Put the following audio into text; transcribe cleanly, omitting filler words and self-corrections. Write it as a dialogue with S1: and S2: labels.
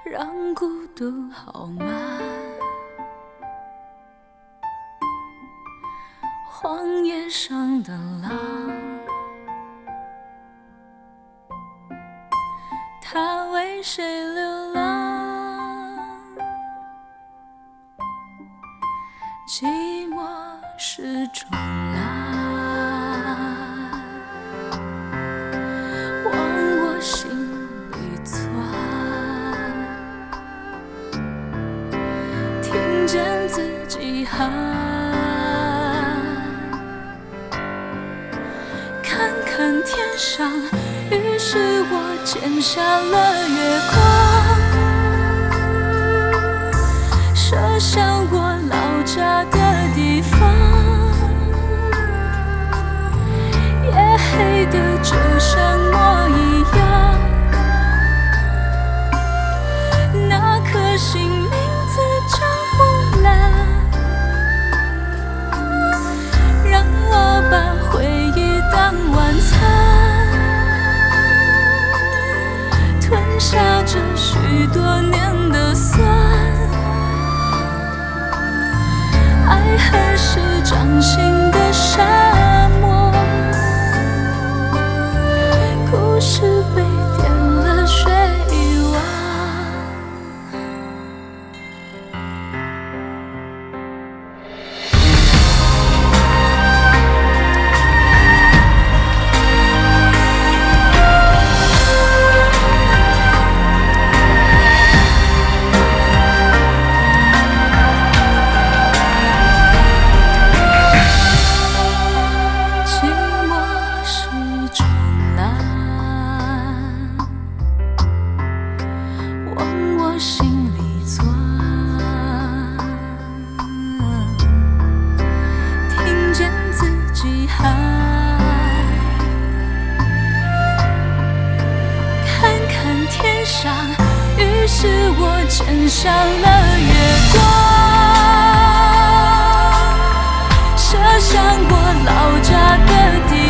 S1: 让孤独好吗？荒野上的狼，他为谁流浪？寂寞是种狼，往我心里钻，听见自己喊，看看天上，于是我捡下了月光，射向我老家的地方。夜黑的就像我一样，那颗心名字叫木兰，让我把回忆当晚餐，吞下这许多年的酸，爱恨是掌心的沙漠，故事被点了水汪。心里钻，听见自己喊，看看天上，于是我捡上了月光，射向我老家的地